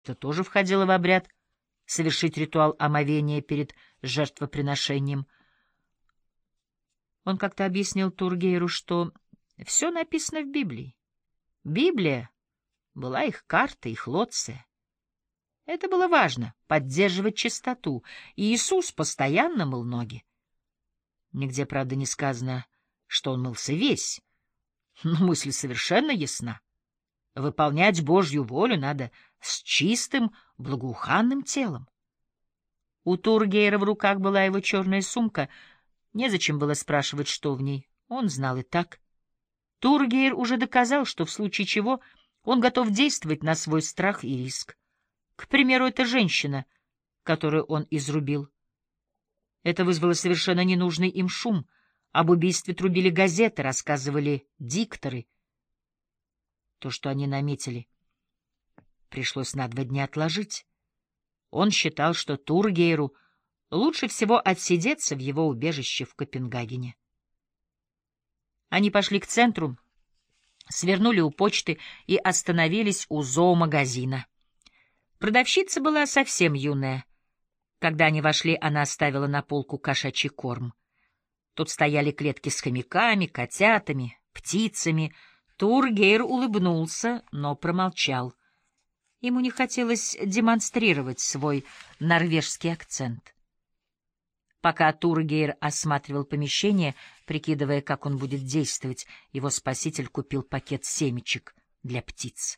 Это тоже входило в обряд — совершить ритуал омовения перед жертвоприношением. Он как-то объяснил Тургейру, что все написано в Библии. Библия была их картой, их лоция. Это было важно — поддерживать чистоту, и Иисус постоянно мыл ноги. Нигде, правда, не сказано, что он мылся весь, но мысль совершенно ясна. Выполнять Божью волю надо с чистым, благоуханным телом. У Тургейра в руках была его черная сумка. Незачем было спрашивать, что в ней. Он знал и так. Тургейр уже доказал, что в случае чего он готов действовать на свой страх и риск. К примеру, эта женщина, которую он изрубил. Это вызвало совершенно ненужный им шум. Об убийстве трубили газеты, рассказывали дикторы. То, что они наметили, пришлось на 2 дня отложить. Он считал, что Тургейру лучше всего отсидеться в его убежище в Копенгагене. Они пошли к центру, свернули у почты и остановились у зоомагазина. Продавщица была совсем юная. Когда они вошли, она оставила на полку кошачий корм. Тут стояли клетки с хомяками, котятами, птицами. Тургейр улыбнулся, но промолчал. Ему не хотелось демонстрировать свой норвежский акцент. Пока Тургейр осматривал помещение, прикидывая, как он будет действовать, его спаситель купил пакет семечек для птиц.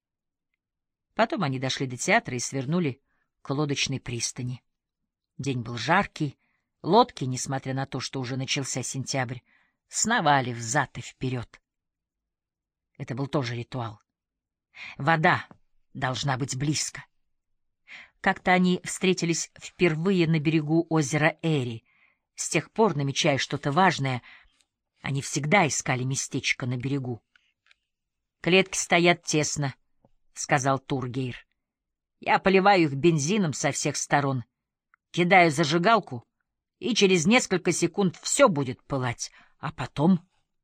Потом они дошли до театра и свернули к лодочной пристани. День был жаркий, лодки, несмотря на то, что уже начался сентябрь, сновали взад и вперед. Это был тоже ритуал. Вода должна быть близко. Как-то они встретились впервые на берегу озера Эри. С тех пор, намечая что-то важное, они всегда искали местечко на берегу. «Клетки стоят тесно», — сказал Тургейр. «Я поливаю их бензином со всех сторон, кидаю зажигалку, и через несколько секунд все будет пылать. А потом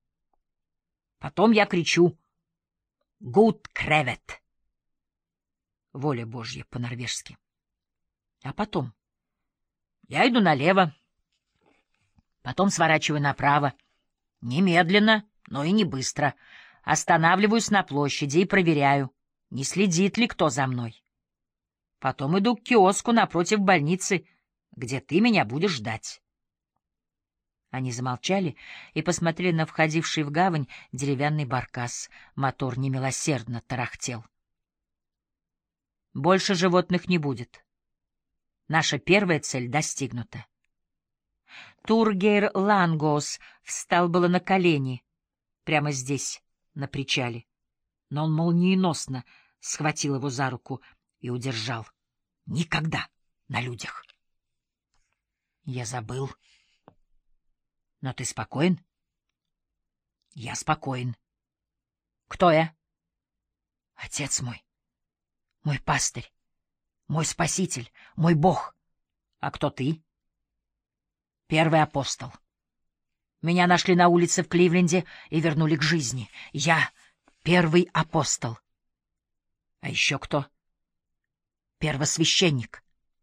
я кричу «Гуд кревет!» Воля Божья по-норвежски. А потом я иду налево, потом сворачиваю направо. Немедленно, но и не быстро. Останавливаюсь на площади и проверяю, не следит ли кто за мной. Потом иду к киоску напротив больницы, где ты меня будешь ждать. Они замолчали и посмотрели на входивший в гавань деревянный баркас. Мотор немилосердно тарахтел. Больше животных не будет. Наша первая цель достигнута. Тургейр Лангоос встал было на колени, прямо здесь, на причале. Но он молниеносно схватил его за руку и удержал. Никогда на людях. Я забыл. Но ты спокоен? Я спокоен. Кто я? Отец мой. Мой пастырь. Мой спаситель. Мой Бог. А кто ты? Первый апостол. Меня нашли на улице в Кливленде и вернули к жизни. Я первый апостол. А еще кто? Первосвященник.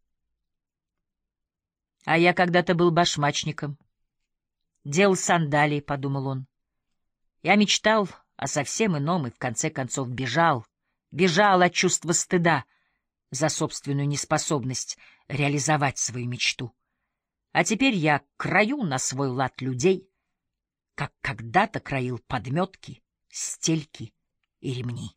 А я когда-то был башмачником. Делал сандалии, — подумал он. Я мечтал о совсем ином и, в конце концов, бежал от чувства стыда за собственную неспособность реализовать свою мечту. А теперь я крою на свой лад людей, как когда-то краил подметки, стельки и ремни.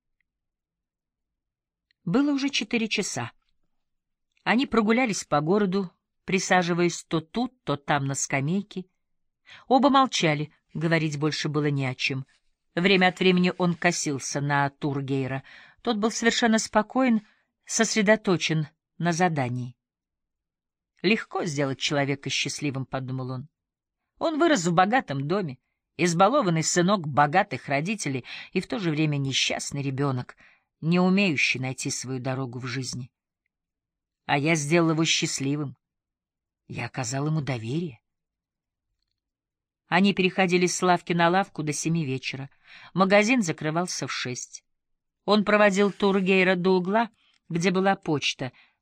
Было уже 4 часа. Они прогулялись по городу, присаживаясь то тут, то там на скамейке. Оба молчали, говорить больше было не о чем. Время от времени он косился на Тургейра. Тот был совершенно спокоен, сосредоточен на задании. «Легко сделать человека счастливым», — подумал он. Он вырос в богатом доме, избалованный сынок богатых родителей и в то же время несчастный ребенок, не умеющий найти свою дорогу в жизни. А я сделал его счастливым. Я оказал ему доверие. Они переходили с лавки на лавку до 7 вечера. Магазин закрывался в 6. Он проводил Тургейра до угла, где была почта,